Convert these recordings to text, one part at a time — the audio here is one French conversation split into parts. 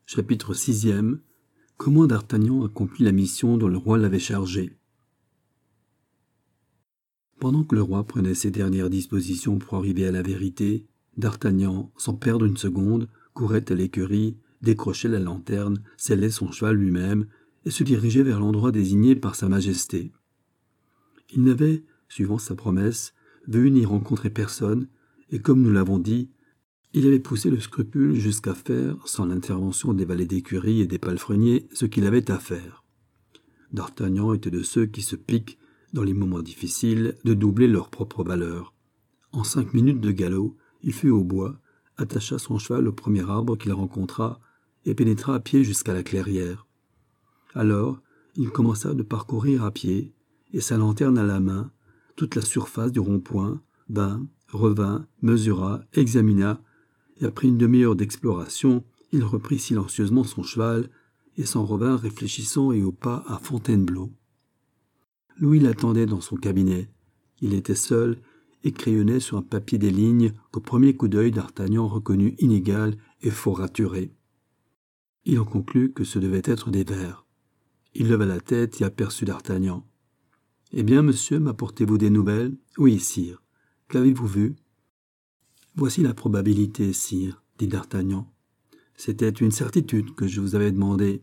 Chapitre 6e. Comment d'Artagnan accomplit la mission dont le roi l'avait chargé. Pendant que le roi prenait ses dernières dispositions pour arriver à la vérité, d'Artagnan, sans perdre une seconde, courait à l'écurie, décrochait la lanterne, sellait son cheval lui-même et se dirigeait vers l'endroit désigné par sa majesté. Il n'avait, suivant sa promesse, vu ni rencontrer personne, et comme nous l'avons dit, il avait poussé le scrupule jusqu'à faire, sans l'intervention des valets d'écurie et des palefreniers, ce qu'il avait à faire. D'Artagnan était de ceux qui se piquent, dans les moments difficiles, de doubler leur propre valeur. En 5 minutes de galop, il fut au bois, attacha son cheval au premier arbre qu'il rencontra et pénétra à pied jusqu'à la clairière. Alors, il commença de parcourir à pied, et sa lanterne à la main, toute la surface du rond-point, revint, mesura, examina, et après une demi-heure d'exploration, il reprit silencieusement son cheval et s'en revint réfléchissant et au pas à Fontainebleau. Louis l'attendait dans son cabinet. Il était seul et crayonnait sur un papier des lignes qu'au premier coup d'œil d'Artagnan reconnut inégales et fort raturées. Il en conclut que ce devaient être des vers. Il leva la tête et aperçut d'Artagnan. « Eh bien, monsieur, m'apportez-vous des nouvelles ?»« Oui, sire. Qu'avez-vous vu ?»« Voici la probabilité, sire, » dit d'Artagnan. « C'était une certitude que je vous avais demandé.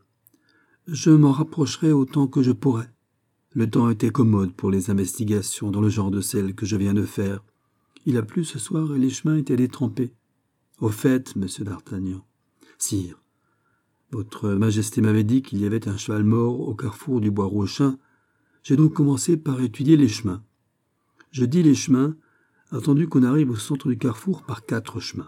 Je m'en rapprocherai autant que je pourrai. Le temps était commode pour les investigations dans le genre de celles que je viens de faire. Il a plu ce soir et les chemins étaient détrempés. Au fait, monsieur d'Artagnan, sire, votre majesté m'avait dit qu'il y avait un cheval mort au carrefour du bois Rochin. J'ai donc commencé par étudier les chemins. Je dis les chemins, attendu qu'on arrive au centre du carrefour par 4 chemins.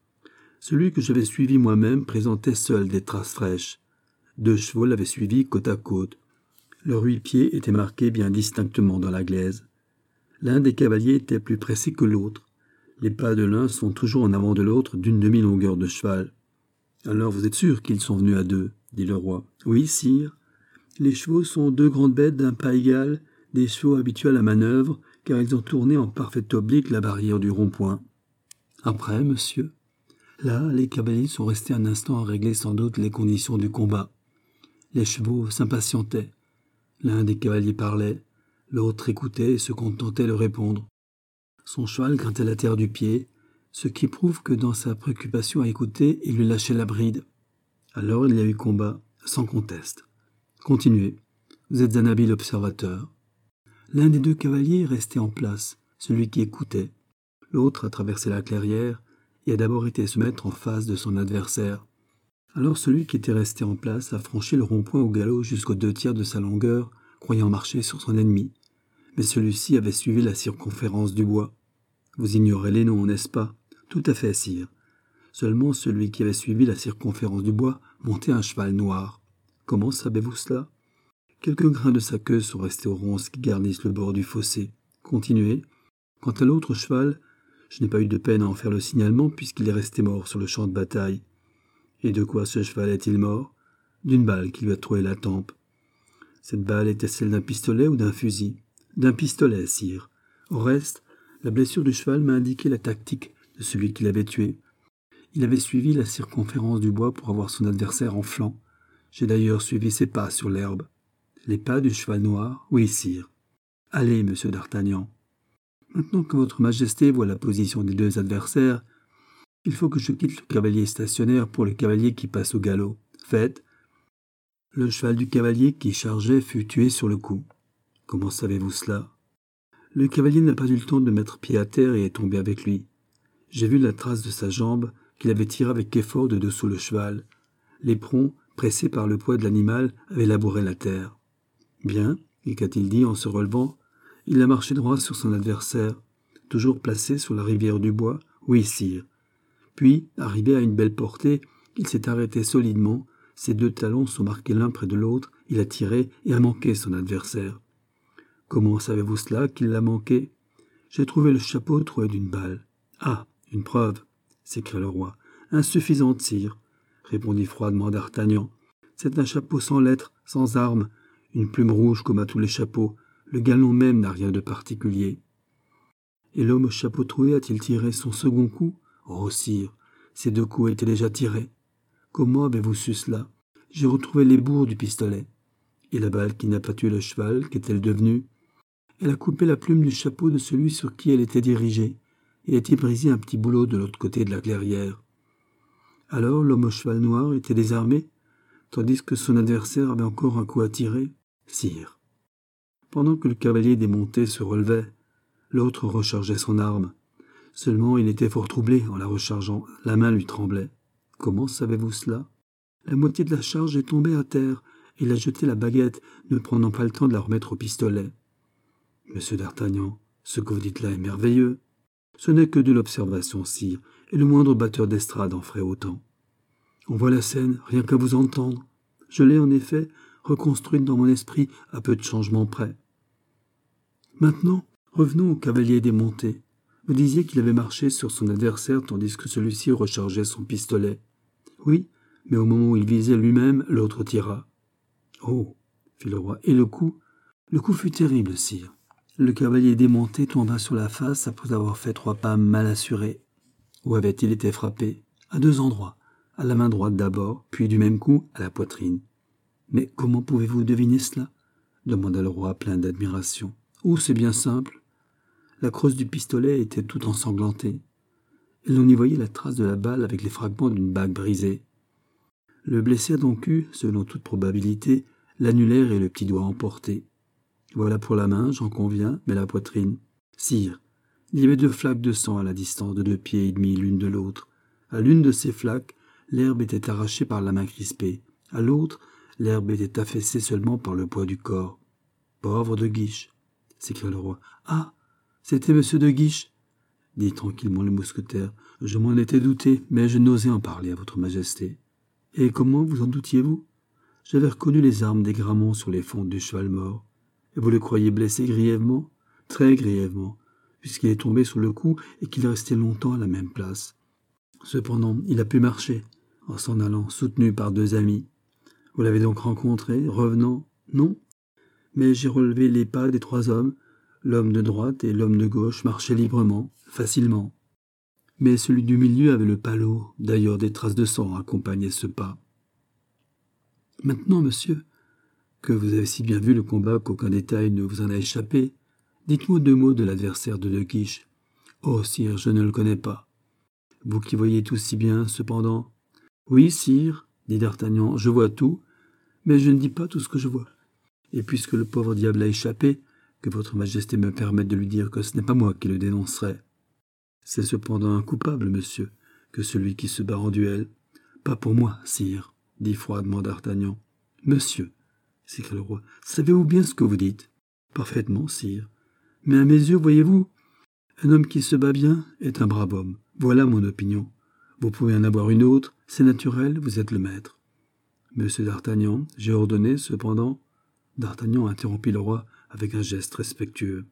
Celui que j'avais suivi moi-même présentait seul des traces fraîches. 2 chevaux l'avaient suivi côte à côte. Leurs 8 pieds étaient marqués bien distinctement dans la glaise. L'un des cavaliers était plus pressé que l'autre. Les pas de l'un sont toujours en avant de l'autre d'une demi-longueur de cheval. « Alors vous êtes sûr qu'ils sont venus à 2 ?» dit le roi. « Oui, sire. Les chevaux sont 2 grandes bêtes d'un pas égal, des chevaux habitués à la manœuvre, car ils ont tourné en parfaite oblique la barrière du rond-point. Après, monsieur, là, les cavaliers sont restés un instant à régler sans doute les conditions du combat. Les chevaux s'impatientaient. L'un des cavaliers parlait, l'autre écoutait et se contentait de répondre. Son cheval grattait la terre du pied, ce qui prouve que dans sa préoccupation à écouter, il lui lâchait la bride. Alors il y a eu combat, sans conteste. Continuez, vous êtes un habile observateur. L'un des 2 cavaliers restait en place, celui qui écoutait. L'autre a traversé la clairière et a d'abord été se mettre en face de son adversaire. Alors celui qui était resté en place a franchi le rond-point au galop jusqu'aux 2 tiers de sa longueur, croyant marcher sur son ennemi. Mais celui-ci avait suivi la circonférence du bois. Vous ignorez les noms, n'est-ce pas ? Tout à fait, sire. Seulement celui qui avait suivi la circonférence du bois montait un cheval noir. Comment savez-vous cela ? Quelques grains de sa queue sont restés aux ronces qui garnissent le bord du fossé. Continuez. Quant à l'autre cheval, je n'ai pas eu de peine à en faire le signalement puisqu'il est resté mort sur le champ de bataille. Et de quoi ce cheval est-il mort ? D'une balle qui lui a troué la tempe. Cette balle était celle d'un pistolet ou d'un fusil ? D'un pistolet, sire. Au reste, la blessure du cheval m'a indiqué la tactique de celui qui l'avait tué. Il avait suivi la circonférence du bois pour avoir son adversaire en flanc. J'ai d'ailleurs suivi ses pas sur l'herbe. Les pas du cheval noir ? Oui, sire. Allez, monsieur d'Artagnan. Maintenant que votre majesté voit la position des 2 adversaires, il faut que je quitte le cavalier stationnaire pour le cavalier qui passe au galop. Faites. Le cheval du cavalier qui chargeait fut tué sur le coup. Comment savez-vous cela ? Le cavalier n'a pas eu le temps de mettre pied à terre et est tombé avec lui. J'ai vu la trace de sa jambe qu'il avait tirée avec effort de dessous le cheval. L'éperon, pressé par le poids de l'animal, avait labouré la terre. Bien, qu'a-t-il dit en se relevant ? Il a marché droit sur son adversaire, toujours placé sur la rivière du bois. Oui, sire. Puis, arrivé à une belle portée, il s'est arrêté solidement, ses 2 talons sont marqués l'un près de l'autre, il a tiré et a manqué son adversaire. Comment savez-vous cela, qu'il l'a manqué ? J'ai trouvé le chapeau troué d'une balle. Ah, une preuve, s'écria le roi. Insuffisante, sire, répondit froidement d'Artagnan. C'est un chapeau sans lettres, sans armes, une plume rouge comme à tous les chapeaux. Le galon même n'a rien de particulier. Et l'homme au chapeau troué a-t-il tiré son second coup ? Oh, sire, ces 2 coups étaient déjà tirés. Comment avez-vous su cela? J'ai retrouvé les bourres du pistolet. Et la balle qui n'a pas tué le cheval, qu'est-elle devenue? Elle a coupé la plume du chapeau de celui sur qui elle était dirigée, et a été brisé un petit boulot de l'autre côté de la clairière. Alors l'homme au cheval noir était désarmé, tandis que son adversaire avait encore un coup à tirer. Sire. Pendant que le cavalier démonté se relevait, l'autre rechargeait son arme. Seulement il était fort troublé en la rechargeant, la main lui tremblait. Comment savez-vous cela? La moitié de la charge est tombée à terre, et il a jeté la baguette, ne prenant pas le temps de la remettre au pistolet. Monsieur d'Artagnan, ce que vous dites là est merveilleux. Ce n'est que de l'observation, sire, et le moindre batteur d'estrade en ferait autant. On voit la scène, rien qu'à vous entendre. Je l'ai, en effet, reconstruite dans mon esprit à peu de changements près. Maintenant, revenons au cavalier démonté. Vous disiez qu'il avait marché sur son adversaire tandis que celui-ci rechargeait son pistolet. Oui, mais au moment où il visait lui-même, l'autre tira. Oh, fit le roi, et le coup? Le coup fut terrible, sire. Le cavalier démonté tomba sur la face après avoir fait 3 pas mal assurés. Où avait-il été frappé? À 2 endroits. À la main droite d'abord, puis du même coup à la poitrine. Mais comment pouvez-vous deviner cela? Demanda le roi plein d'admiration. Oh, c'est bien simple. La crosse du pistolet était tout ensanglantée, et l'on y voyait la trace de la balle avec les fragments d'une bague brisée. Le blessé a donc eu, selon toute probabilité, l'annulaire et le petit doigt emportés. Voilà pour la main, j'en conviens, mais la poitrine. Sire, il y avait 2 flaques de sang à la distance de 2 pieds et demi l'une de l'autre. À l'une de ces flaques, l'herbe était arrachée par la main crispée. À l'autre, l'herbe était affaissée seulement par le poids du corps. Pauvre de Guiche, s'écria le roi. Ah, c'était monsieur de Guiche, dit tranquillement le mousquetaire. Je m'en étais douté, mais je n'osais en parler à votre majesté. Et comment vous en doutiez-vous? J'avais reconnu les armes des Gramont sur les fentes du cheval mort. Et vous le croyez blessé grièvement? Très grièvement, puisqu'il est tombé sous le coup et qu'il est resté longtemps à la même place. Cependant, il a pu marcher, en s'en allant, soutenu par 2 amis. Vous l'avez donc rencontré, revenant? Non. Mais j'ai relevé les pas des 3 hommes. L'homme de droite et l'homme de gauche marchaient librement, facilement. Mais celui du milieu avait le palot, d'ailleurs des traces de sang accompagnaient ce pas. Maintenant, monsieur, que vous avez si bien vu le combat qu'aucun détail ne vous en a échappé, dites-moi 2 mots de l'adversaire de Guiche. Oh, sire, je ne le connais pas. Vous qui voyez tout si bien, cependant. Oui, sire, dit d'Artagnan, je vois tout, mais je ne dis pas tout ce que je vois. Et puisque le pauvre diable a échappé, que votre majesté me permette de lui dire que ce n'est pas moi qui le dénoncerai. C'est cependant un coupable, monsieur, que celui qui se bat en duel. Pas pour moi, sire, dit froidement d'Artagnan. Monsieur, s'écria le roi, savez-vous bien ce que vous dites? Parfaitement, sire. Mais à mes yeux, voyez-vous, un homme qui se bat bien est un brave homme. Voilà mon opinion. Vous pouvez en avoir une autre, c'est naturel, vous êtes le maître. Monsieur d'Artagnan, j'ai ordonné, cependant... D'Artagnan interrompit le roi avec un geste respectueux.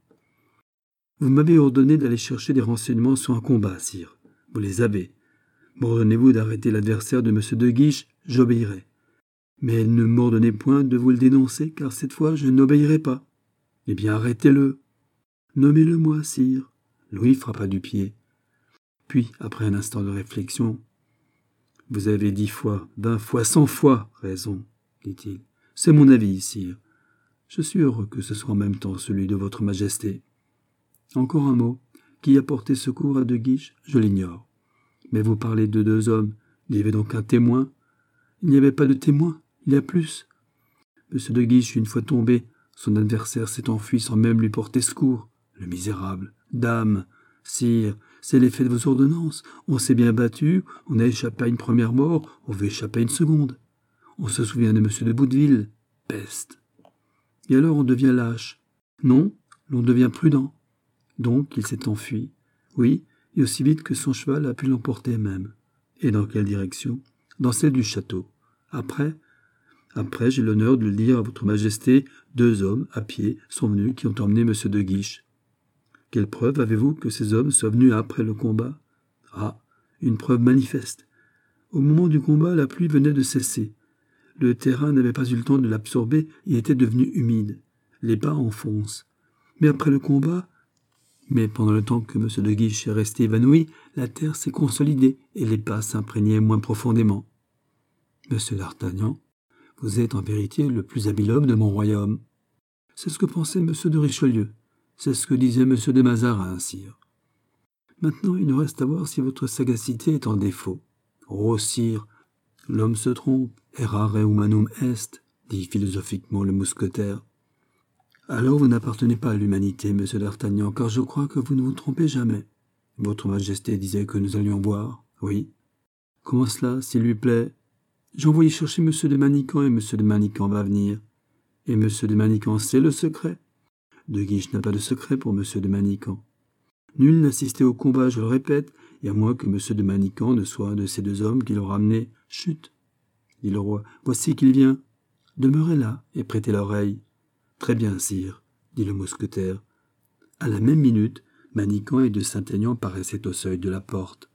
Vous m'avez ordonné d'aller chercher des renseignements sur un combat, sire. Vous les avez. M'ordonnez-vous d'arrêter l'adversaire de M. de Guiche, j'obéirai. Mais ne m'ordonnez point de vous le dénoncer, car cette fois je n'obéirai pas. Eh bien, arrêtez-le. Nommez-le-moi, sire. Louis frappa du pied. Puis, après un instant de réflexion, vous avez 10 fois, 20 fois, 100 fois raison, dit-il. C'est mon avis, sire. Je suis heureux que ce soit en même temps celui de votre majesté. Encore un mot. Qui a porté secours à De Guiche? Je l'ignore. Mais vous parlez de 2 hommes. Il y avait donc un témoin? Il n'y avait pas de témoin. Il y a plus. Monsieur de Guiche, une fois tombé, son adversaire s'est enfui sans même lui porter secours. Le misérable. Dame, sire, c'est l'effet de vos ordonnances. On s'est bien battu, on a échappé à une première mort, on veut échapper à une seconde. On se souvient de monsieur de Bouteville. Peste. Et alors on devient lâche. Non, l'on devient prudent. Donc il s'est enfui. Oui, et aussi vite que son cheval a pu l'emporter même. Et dans quelle direction? Dans celle du château. Après, j'ai l'honneur de le dire à votre majesté, 2 hommes, à pied, sont venus qui ont emmené monsieur de Guiche. Quelle preuve avez-vous que ces hommes soient venus après le combat? Ah, une preuve manifeste. Au moment du combat, la pluie venait de cesser. Le terrain n'avait pas eu le temps de l'absorber et était devenu humide. Les pas enfoncent. Mais après le combat, pendant le temps que M. de Guiche est resté évanoui, la terre s'est consolidée et les pas s'imprégnaient moins profondément. Monsieur d'Artagnan, vous êtes en vérité le plus habile homme de mon royaume. C'est ce que pensait monsieur de Richelieu. C'est ce que disait monsieur de Mazarin, sire. Maintenant, il nous reste à voir si votre sagacité est en défaut. Oh, sire, l'homme se trompe, errare humanum est, dit philosophiquement le mousquetaire. Alors vous n'appartenez pas à l'humanité, monsieur d'Artagnan, car je crois que vous ne vous trompez jamais. Votre Majesté disait que nous allions boire, oui. Comment cela, s'il lui plaît? J'ai envoyé chercher monsieur de Manicamp et monsieur de Manicamp va venir. Et monsieur de Manicamp sait le secret. De Guiche n'a pas de secret pour monsieur de Manicamp. Nul n'assistait au combat, je le répète, et à moins que monsieur de Manicamp ne soit un de ces deux hommes qui l'ont ramené. Chut, dit le roi, voici qu'il vient. Demeurez là et prêtez l'oreille. Très bien, sire, dit le mousquetaire. À la même minute, Manicamp et de Saint-Aignan paraissaient au seuil de la porte.